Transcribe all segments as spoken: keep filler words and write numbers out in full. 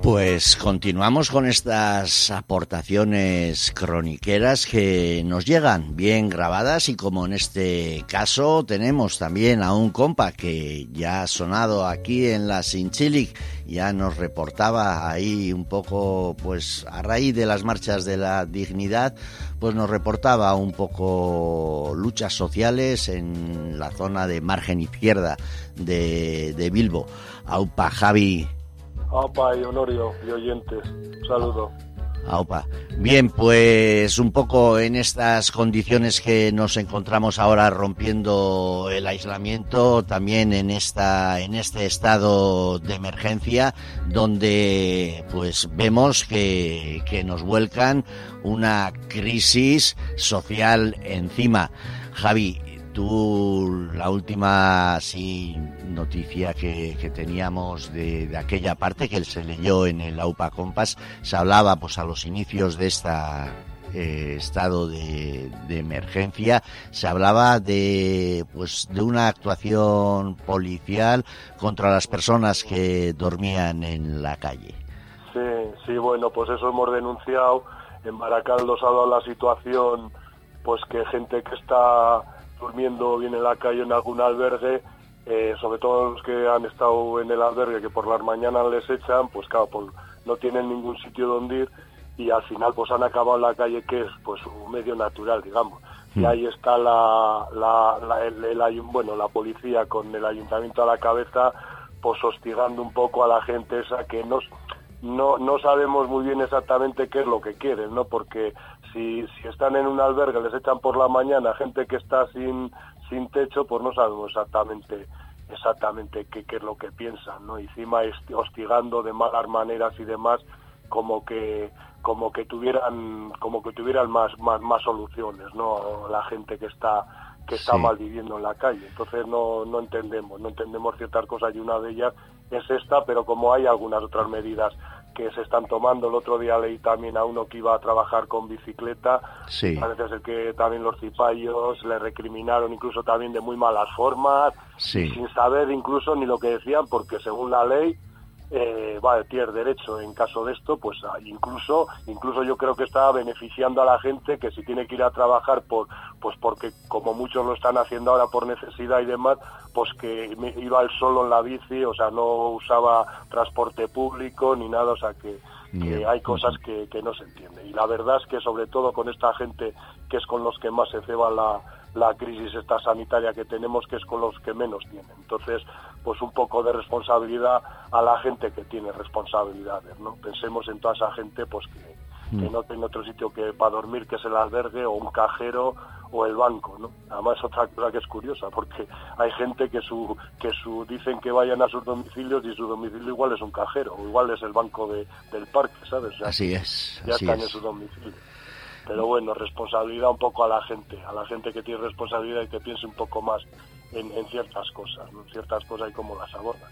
Pues continuamos con estas aportaciones croniqueras que nos llegan bien grabadas y como en este caso tenemos también a un compa que ya ha sonado aquí en la Sinchilic, ya nos reportaba ahí un poco, pues a raíz de las marchas de la dignidad, pues nos reportaba un poco luchas sociales en la zona de margen izquierda de, de Bilbo. Aupa, Javi. Aupa y Honorio y oyentes, un saludo. Aupa. Bien, pues un poco en estas condiciones que nos encontramos ahora rompiendo el aislamiento, también en esta en este estado de emergencia donde pues vemos que, que nos vuelcan una crisis social encima. Javi, tú, la última sí, noticia que, que teníamos de, de aquella parte que se leyó en el Aupa Compas, se hablaba pues a los inicios de esta eh, estado de, de emergencia, se hablaba de pues de una actuación policial contra las personas que dormían en la calle. Sí, sí, bueno, pues eso hemos denunciado. En Baracaldo se ha dado la situación, pues que gente que está durmiendo bien en la calle en algún albergue, eh, sobre todo los que han estado en el albergue, que por las mañanas les echan, pues claro, pues no tienen ningún sitio donde ir y al final pues han acabado en la calle, que es pues su medio natural, digamos. Mm. Y ahí está la, la, la el, el, bueno, la policía con el ayuntamiento a la cabeza, pues hostigando un poco a la gente esa que nos, no no sabemos muy bien exactamente qué es lo que quieren, ¿no? Porque si si están en un albergue, les echan por la mañana, gente que está sin sin techo, pues no sabemos exactamente exactamente qué, qué es lo que piensan, ¿no? Y encima hostigando de malas maneras y demás, como que como que tuvieran como que tuvieran más más más soluciones, ¿no? La gente que está que está sí. mal viviendo en la calle. Entonces no no entendemos, no entendemos ciertas cosas y una de ellas es esta, pero como hay algunas otras medidas que se están tomando. El otro día leí también a uno que iba a trabajar con bicicleta, sí. Parece ser que también los cipayos le recriminaron incluso también de muy malas formas, sí. sin saber incluso ni lo que decían, porque según la ley eh, va, tiene derecho en caso de esto, pues incluso incluso yo creo que está beneficiando a la gente que si tiene que ir a trabajar por pues porque como muchos lo están haciendo ahora por necesidad y demás, pues que iba él solo en la bici, o sea, no usaba transporte público ni nada, o sea que, que hay cosas que, que no se entienden. Y la verdad es que sobre todo con esta gente que es con los que más se ceba la la crisis esta sanitaria que tenemos, que es con los que menos tienen. Entonces, pues un poco de responsabilidad a la gente que tiene responsabilidades, ¿no? Pensemos en toda esa gente pues que, mm. que no tiene otro sitio que para dormir, que es el albergue o un cajero o el banco, ¿no? Además otra cosa que es curiosa, porque hay gente que su que su dicen que vayan a sus domicilios y su domicilio igual es un cajero, o igual es el banco de, del parque, ¿sabes? O sea, así es. Ya así están es. en su domicilio. Pero bueno, responsabilidad un poco a la gente, a la gente que tiene responsabilidad y que piense un poco más en, en ciertas cosas, ¿no? Ciertas cosas y cómo las abordan.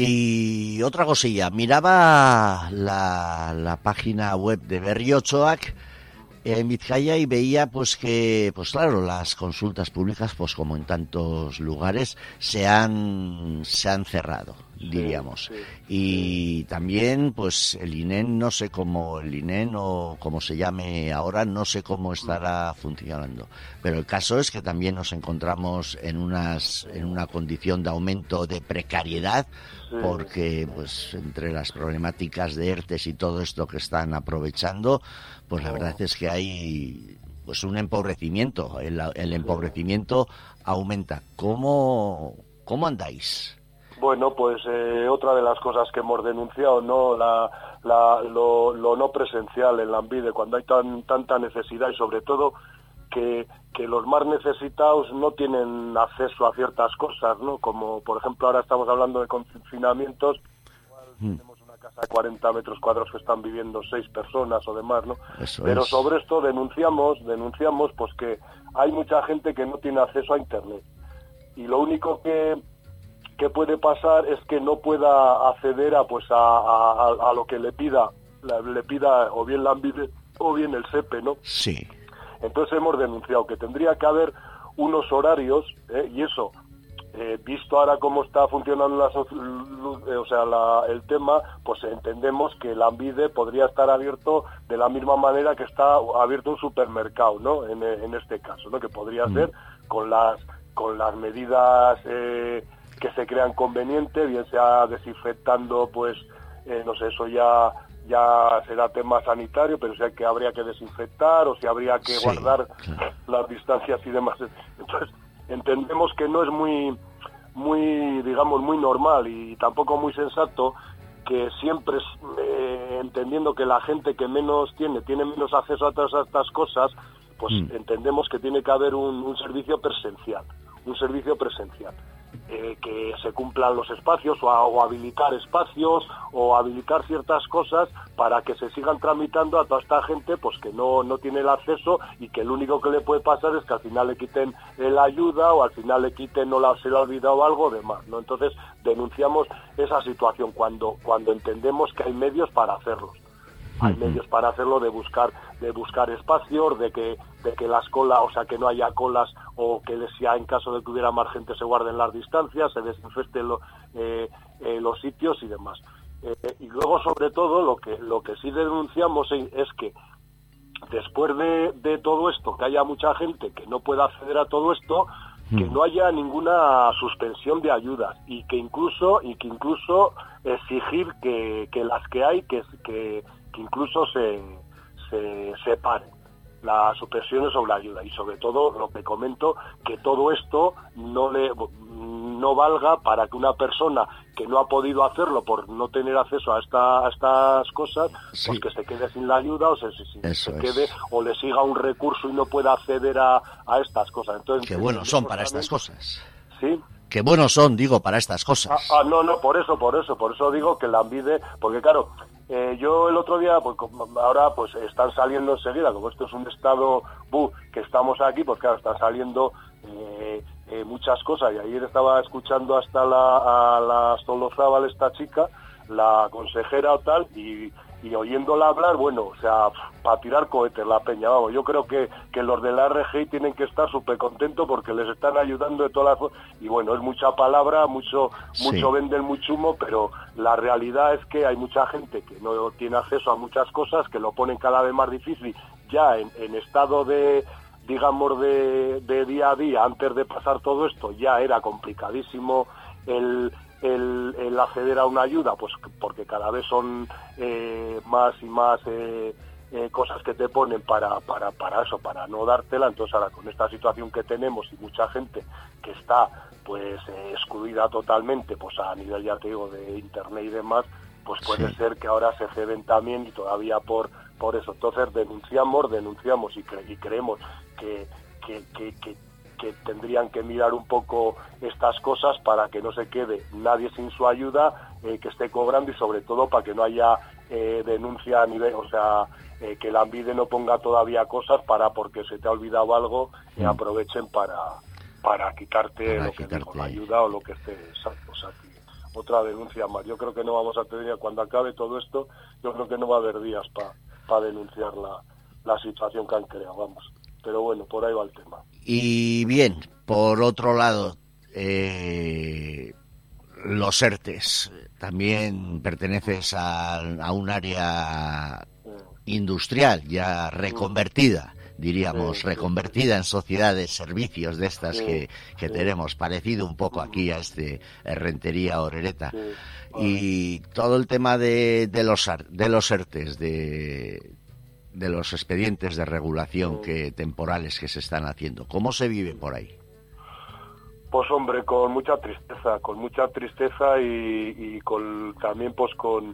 Y otra cosilla, miraba la, la página web de Berriotxoak en Vizcaya y veía pues que, pues claro, las consultas públicas, pues como en tantos lugares, se han, se han cerrado, diríamos. Sí, sí, y sí. También, pues el I N E M, no sé cómo, el I N E M o como se llame ahora, no sé cómo estará funcionando. Pero el caso es que también nos encontramos en unas, en una condición de aumento de precariedad, sí. porque pues entre las problemáticas de ERTES y todo esto que están aprovechando, pues la verdad es que hay pues un empobrecimiento, el, el empobrecimiento aumenta. ¿Cómo, cómo andáis? Bueno, pues eh, otra de las cosas que hemos denunciado, ¿no? La, la, lo, lo no presencial en Lanbide, cuando hay tan, tanta necesidad y sobre todo que, que los más necesitados no tienen acceso a ciertas cosas, ¿no? Como por ejemplo ahora estamos hablando de confinamientos, igual mm. tenemos una casa de cuarenta metros cuadrados que están viviendo seis personas o demás, ¿no? Eso Pero es. sobre esto denunciamos, denunciamos pues que hay mucha gente que no tiene acceso a internet y lo único que que puede pasar es que no pueda acceder a pues a, a, a lo que le pida le pida o bien Lanbide o bien el S E P E, ¿no? Sí. Entonces hemos denunciado que tendría que haber unos horarios, ¿eh? y eso eh, visto ahora cómo está funcionando la, o sea, la, el tema, pues entendemos que el Lanbide podría estar abierto de la misma manera que está abierto un supermercado, ¿no? En, en este caso, ¿no? Que podría mm. ser con las con las medidas eh, que se crean convenientes, bien sea desinfectando, pues eh, no sé, eso ya ya será tema sanitario, pero sé que habría que desinfectar o si habría que sí, guardar claro. las distancias y demás. Entonces entendemos que no es muy muy digamos muy normal y tampoco muy sensato que siempre eh, entendiendo que la gente que menos tiene tiene menos acceso a todas estas cosas, pues mm. entendemos que tiene que haber un, un servicio presencial, un servicio presencial, eh, que se cumplan los espacios o, a, o habilitar espacios o habilitar ciertas cosas para que se sigan tramitando a toda esta gente pues que no, no tiene el acceso y que lo único que le puede pasar es que al final le quiten la ayuda o al final le quiten o la, se le ha olvidado algo demás, ¿no? Entonces denunciamos esa situación cuando, cuando entendemos que hay medios para hacerlos. Hay medios para hacerlo, de buscar de buscar espacios, de que de que las colas, o sea, que no haya colas o que sea en caso de que hubiera más gente se guarden las distancias, se desinfecten lo, eh, eh, los sitios y demás. Eh, y luego, sobre todo, lo que lo que sí denunciamos es que después de, de todo esto, que haya mucha gente que no pueda acceder a todo esto, que no haya ninguna suspensión de ayudas y que incluso y que incluso exigir que, que las que hay que, que, que incluso se, se separen las suspensiones sobre la ayuda y sobre todo lo que comento, que todo esto no le no valga para que una persona que no ha podido hacerlo por no tener acceso a, esta, a estas cosas, sí. pues que se quede sin la ayuda o se, se, se quede es. o le siga un recurso y no pueda acceder a, a estas cosas. Entonces, qué buenos son para estas cosas. Sí. Qué buenos son, digo, para estas cosas. Ah, ah, no, no, por eso, por eso, por eso digo que el Lanbide, porque claro, eh, yo el otro día, pues ahora pues están saliendo enseguida, como esto es un estado buh, que estamos aquí, pues claro, están saliendo eh, eh, muchas cosas, y ayer estaba escuchando hasta la, a la Solozábal, esta chica, la consejera o tal, y, y oyéndola hablar, bueno, o sea, para tirar cohetes la peña, vamos, yo creo que, que los de la R G I tienen que estar súper contentos porque les están ayudando de todas las... Y bueno, es mucha palabra, mucho sí. mucho venden, mucho humo, pero la realidad es que hay mucha gente que no tiene acceso a muchas cosas, que lo ponen cada vez más difícil, ya en, en estado de, digamos, de, de día a día, antes de pasar todo esto, ya era complicadísimo el... El, el acceder a una ayuda, pues porque cada vez son eh, más y más eh, eh, cosas que te ponen para, para, para eso, para no dártela. Entonces ahora con esta situación que tenemos y mucha gente que está pues eh, excluida totalmente, pues a nivel, ya te digo, de internet y demás, pues puede sí. ser que ahora se ceden también y todavía por por eso. Entonces denunciamos, denunciamos y, cre- y creemos que, que, que, que que tendrían que mirar un poco estas cosas para que no se quede nadie sin su ayuda, eh, que esté cobrando y sobre todo para que no haya eh, denuncia a nivel, o sea, eh, que la Lanbide no ponga todavía cosas para porque se te ha olvidado algo y mm. aprovechen para para quitarte para lo quitarte. que digo, la ayuda o lo que esté exacto. O sea, que otra denuncia más. Yo creo que no vamos a tener, cuando acabe todo esto, yo creo que no va a haber días para pa denunciar la, la situación que han creado, vamos. Pero bueno, por ahí va el tema. Y bien, por otro lado, eh, los ERTES, también perteneces a, a un área industrial ya reconvertida, diríamos, sí, reconvertida sí. en sociedades, servicios de estas sí, que, que sí. tenemos, parecido un poco aquí a este Rentería Orereta. Sí. Y todo el tema de, de, los, de los ERTES, de... de los expedientes de regulación que temporales que se están haciendo. ¿Cómo se vive por ahí? Pues hombre, con mucha tristeza, con mucha tristeza y, y con también pues con,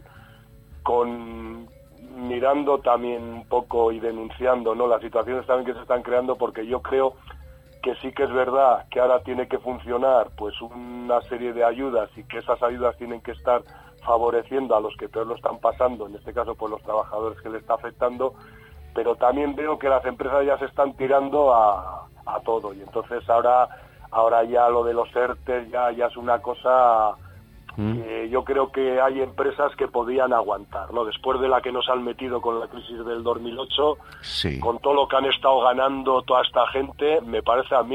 con mirando también un poco y denunciando, ¿no? Las situaciones también que se están creando, porque yo creo que sí que es verdad que ahora tiene que funcionar pues una serie de ayudas y que esas ayudas tienen que estar favoreciendo a los que peor lo están pasando, en este caso pues los trabajadores que le está afectando, pero también veo que las empresas ya se están tirando a, a todo y entonces ahora ahora ya lo de los ERTES ya, ya es una cosa mm. que yo creo que hay empresas que podían aguantar, ¿no? Después de la que nos han metido con la crisis del dos mil ocho, sí. con todo lo que han estado ganando toda esta gente, me parece a mí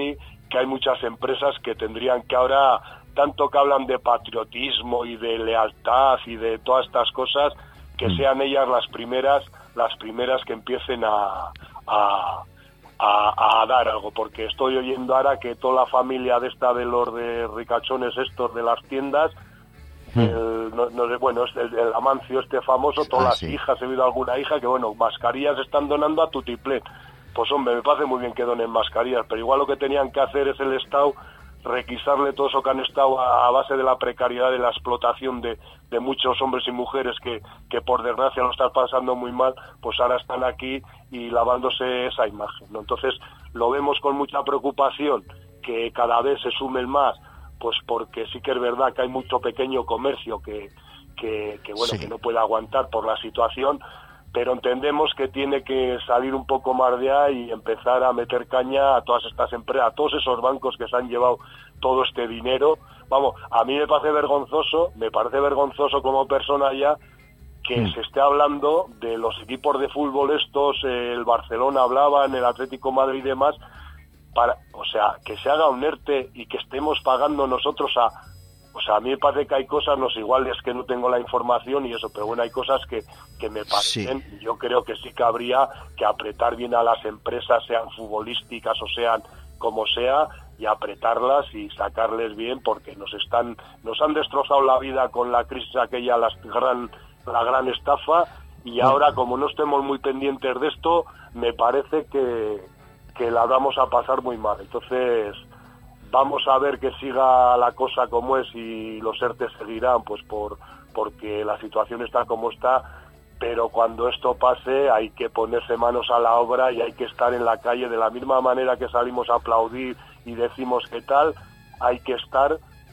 que hay muchas empresas que tendrían que ahora, tanto que hablan de patriotismo y de lealtad y de todas estas cosas, que mm. sean ellas las primeras, las primeras que empiecen a, a, a, a dar algo, porque estoy oyendo ahora que toda la familia de esta de los de ricachones estos de las tiendas, mm. el, no, no sé, bueno, el, el Amancio este famoso, todas ah, las sí. hijas, he oído alguna hija que, bueno, mascarillas están donando a tutiplén. Pues hombre, me parece muy bien que donen mascarillas, pero igual lo que tenían que hacer es el Estado requisarle todo eso que han estado a, a base de la precariedad, de la explotación de, de muchos hombres y mujeres que, que por desgracia lo están pasando muy mal, pues ahora están aquí y lavándose esa imagen, ¿no? Entonces lo vemos con mucha preocupación que cada vez se sumen más, pues porque sí que es verdad que hay mucho pequeño comercio que, que, que bueno, sí. que no puede aguantar por la situación, pero entendemos que tiene que salir un poco más de ahí y empezar a meter caña a todas estas empresas, a todos esos bancos que se han llevado todo este dinero. Vamos, a mí me parece vergonzoso, me parece vergonzoso como persona ya que mm. se esté hablando de los equipos de fútbol estos, eh, el Barcelona hablaba, en el Atlético Madrid y demás, para, o sea, que se haga un ERTE y que estemos pagando nosotros a... O sea, a mí me parece que hay cosas, no sé, igual es que no tengo la información y eso, pero bueno, hay cosas que, que me parecen, sí. yo creo que sí que habría que apretar bien a las empresas, sean futbolísticas o sean como sea, y apretarlas y sacarles bien, porque nos están, nos han destrozado la vida con la crisis aquella, la gran, la gran estafa, y ahora como no estemos muy pendientes de esto, me parece que, que la vamos a pasar muy mal. Entonces... vamos a ver que siga la cosa como es y los ERTE seguirán, pues por porque la situación está como está, pero cuando esto pase hay que ponerse manos a la obra y hay que estar en la calle de la misma manera que salimos a aplaudir y decimos qué tal, hay que estar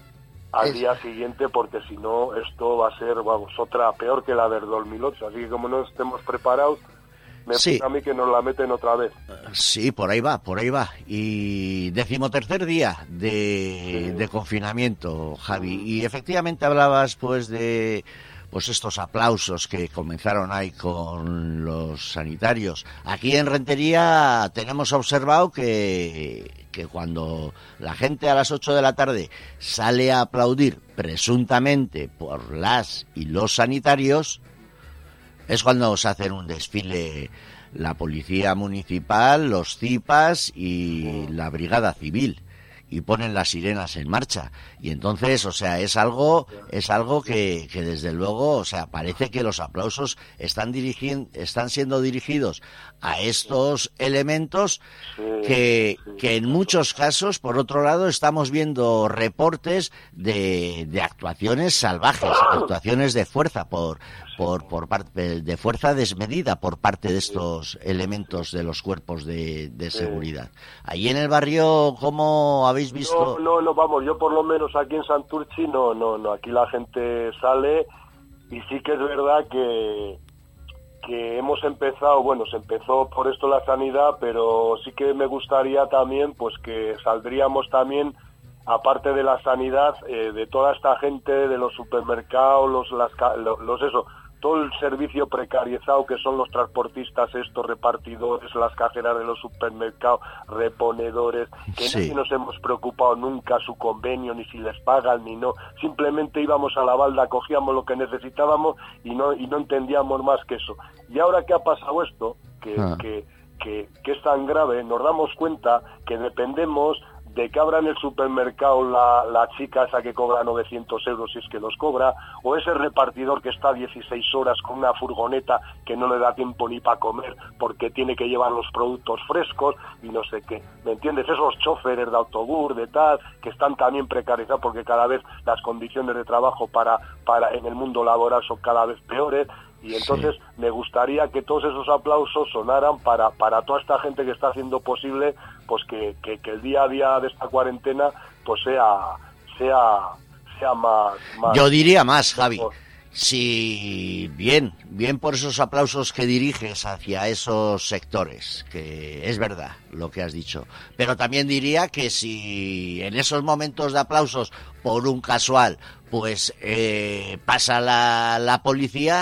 al día siguiente, porque si no esto va a ser, vamos, otra peor que la del dos mil ocho, así que como no estemos preparados, me sí. parece a mí que nos la meten otra vez. Sí, por ahí va, por ahí va. Y decimotercer día de, sí. de confinamiento, Javi. Y efectivamente hablabas, pues, de pues estos aplausos que comenzaron ahí con los sanitarios. Aquí en Rentería tenemos observado que, que cuando la gente a las ocho de la tarde sale a aplaudir presuntamente por las y los sanitarios, es cuando se hacen un desfile la policía municipal, los CIPAS y la brigada civil, y ponen las sirenas en marcha. Y entonces, o sea, es algo es algo que, que desde luego, o sea, parece que los aplausos están dirigiendo, están siendo dirigidos a estos elementos que, que en muchos casos, por otro lado, estamos viendo reportes de, de actuaciones salvajes, actuaciones de fuerza por por por parte de fuerza desmedida por parte de estos elementos de los cuerpos de, de seguridad. Allí en el barrio, ¿cómo habéis visto? No, no, no, vamos, yo por lo menos aquí en Santurchi no, no, no, aquí la gente sale y sí que es verdad que que hemos empezado, bueno, se empezó por esto la sanidad, pero sí que me gustaría también, pues que saldríamos también, aparte de la sanidad, eh, de toda esta gente, de los supermercados, los, las, los, los eso, todo el servicio precarizado que son los transportistas, estos repartidores, las cajeras de los supermercados, reponedores, que sí. nadie nos hemos preocupado nunca su convenio, ni si les pagan, ni no. Simplemente íbamos a la balda, cogíamos lo que necesitábamos y no y no entendíamos más que eso. Y ahora que ha pasado esto, que, ah. que, que, que es tan grave, nos damos cuenta que dependemos de que abra en el supermercado la, la chica esa que cobra novecientos euros, si es que los cobra, o ese repartidor que está dieciséis horas con una furgoneta que no le da tiempo ni para comer porque tiene que llevar los productos frescos y no sé qué, ¿me entiendes? Esos choferes de autobús, de tal, que están también precarizados porque cada vez las condiciones de trabajo para, para en el mundo laboral son cada vez peores. Y entonces sí. me gustaría que todos esos aplausos sonaran para, para toda esta gente que está haciendo posible pues que, que, que el día a día de esta cuarentena pues sea sea sea más, más yo diría más, Javi. Sí, bien, bien por esos aplausos que diriges hacia esos sectores, que es verdad lo que has dicho. Pero también diría que si en esos momentos de aplausos, por un casual, pues eh, pasa la, la policía,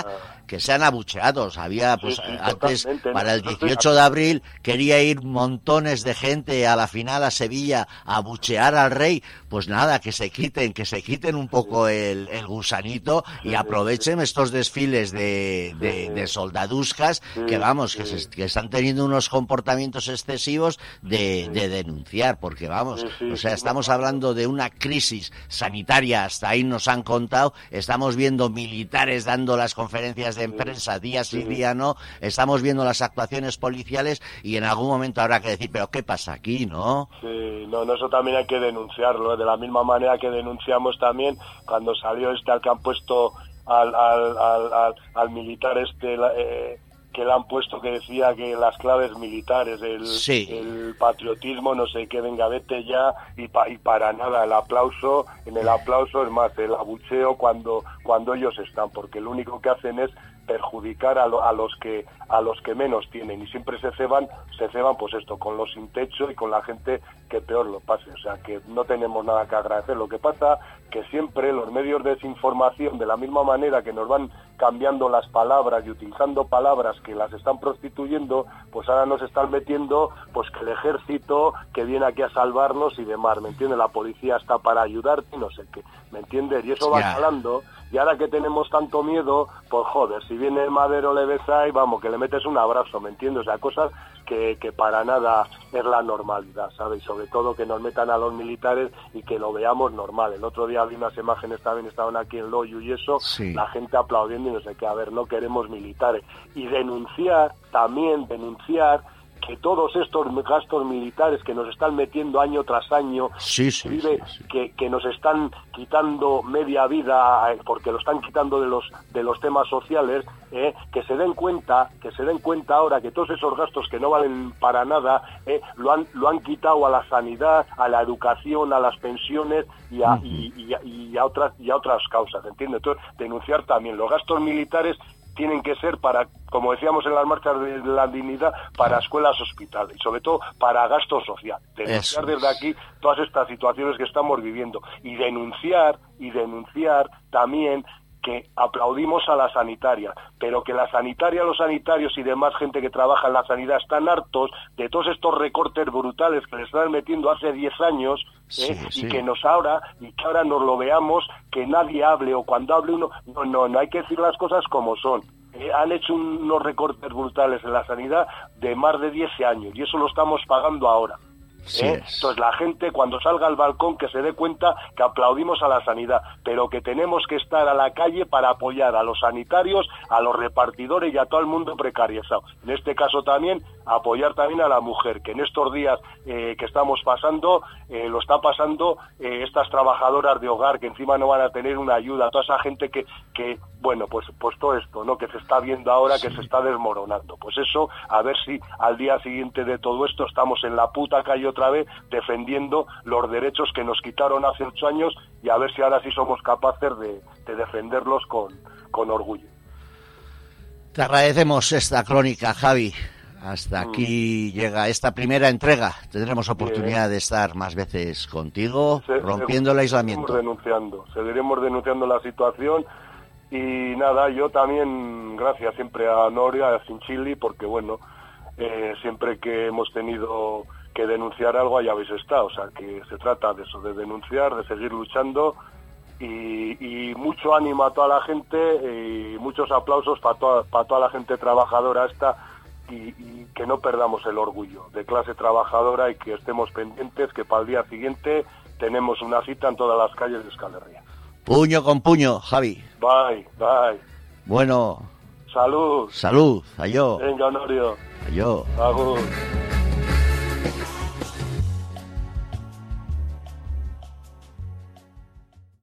que sean abucheados. Había, pues, sí, sí, antes, para el no, dieciocho de abril, quería ir montones de gente a la final a Sevilla a abuchear al rey. Pues nada, que se quiten, que se quiten un poco el, el gusanito y aprovechen estos desfiles de, de, de soldaduscas, que vamos, que, se, que están teniendo unos comportamientos excesivos de, de denunciar, porque vamos, o sea, estamos hablando de una crisis sanitaria, hasta ahí nos han contado, estamos viendo militares dando las conferencias de prensa día sí día no, estamos viendo las actuaciones policiales y en algún momento habrá que decir, pero ¿qué pasa aquí, no? Sí, no, no, eso también hay que denunciarlo, ¿eh? De la misma manera que denunciamos también cuando salió este al que han puesto al, al, al, al, al militar este eh, que le han puesto, que decía que las claves militares, el, sí. el patriotismo, no sé qué, venga, vete ya, y, pa, y para nada, el aplauso, en el aplauso es más, el abucheo cuando, cuando ellos están, porque lo único que hacen es perjudicar a, lo, a los que a los que menos tienen, y siempre se ceban se ceban pues esto, con los sin techo y con la gente que peor lo pase, o sea que no tenemos nada que agradecer. Lo que pasa que siempre los medios de desinformación, de la misma manera que nos van cambiando las palabras y utilizando palabras que las están prostituyendo, pues ahora nos están metiendo pues que el ejército que viene aquí a salvarnos y demás, ¿me entiendes? La policía está para ayudarte y no sé qué, ¿me entiendes? Y eso va yeah. escalando. Y ahora que tenemos tanto miedo, pues joder, si viene el Madero, le ves ahí, vamos, que le metes un abrazo, ¿me entiendes? O sea, cosas que, que para nada es la normalidad, ¿sabes? Y sobre todo que nos metan a los militares y que lo veamos normal. El otro día vi unas imágenes también, estaban aquí en Loyu y eso, sí. la gente aplaudiendo y no sé qué, a ver, no queremos militares. Y denunciar, también denunciar, que todos estos gastos militares que nos están metiendo año tras año, sí, sí, vive, sí, sí. Que, que nos están quitando media vida, porque lo están quitando de los de los temas sociales, eh, que se den cuenta, que se den cuenta ahora que todos esos gastos que no valen para nada, eh, lo han lo han quitado a la sanidad, a la educación, a las pensiones y a, uh-huh. y, y, y a otras y a otras causas, ¿entiendes? Entonces, denunciar también los gastos militares tienen que ser para, como decíamos en las marchas de la dignidad, para escuelas, hospitales y sobre todo para gasto social. Denunciar desde aquí todas estas situaciones que estamos viviendo y denunciar y denunciar también que aplaudimos a la sanitaria, pero que la sanitaria, los sanitarios y demás gente que trabaja en la sanidad están hartos de todos estos recortes brutales que les están metiendo hace diez años, sí, ¿eh? sí. y que nos ahora, y que ahora nos lo veamos, que nadie hable, o cuando hable uno, no, no, no hay que decir las cosas como son. Eh, han hecho unos recortes brutales en la sanidad de más de diez años, y eso lo estamos pagando ahora. Sí ¿Eh? Entonces la gente cuando salga al balcón que se dé cuenta que aplaudimos a la sanidad, pero que tenemos que estar a la calle para apoyar a los sanitarios, a los repartidores y a todo el mundo precarizado. En este caso también apoyar también a la mujer, que en estos días eh, que estamos pasando, eh, lo está pasando eh, estas trabajadoras de hogar que encima no van a tener una ayuda, toda esa gente que, que bueno, pues, pues todo esto, ¿no? Que se está viendo ahora, sí. que se está desmoronando. Pues eso, a ver si al día siguiente de todo esto estamos en la puta calle otra vez defendiendo los derechos que nos quitaron hace ocho años y a ver si ahora sí somos capaces de, de defenderlos con, con orgullo. Te agradecemos esta crónica, Javi. Hasta aquí mm. llega esta primera entrega. Tendremos oportunidad Bien. de estar más veces contigo, se, rompiendo se, el aislamiento. Seguiremos denunciando, seguiremos denunciando la situación y nada, yo también, gracias siempre a Noria, a Sinchili, porque bueno, eh, siempre que hemos tenido que denunciar algo, ahí habéis estado, o sea que se trata de eso, de denunciar, de seguir luchando y, y mucho ánimo a toda la gente y muchos aplausos para toda, para toda la gente trabajadora esta. Y, y que no perdamos el orgullo de clase trabajadora y que estemos pendientes que para el día siguiente tenemos una cita en todas las calles de Euskal Herria. Puño con puño, Javi. Bye, bye. Bueno. Salud. Salud, ayó. Venga, Honorio. Ayó. Agur.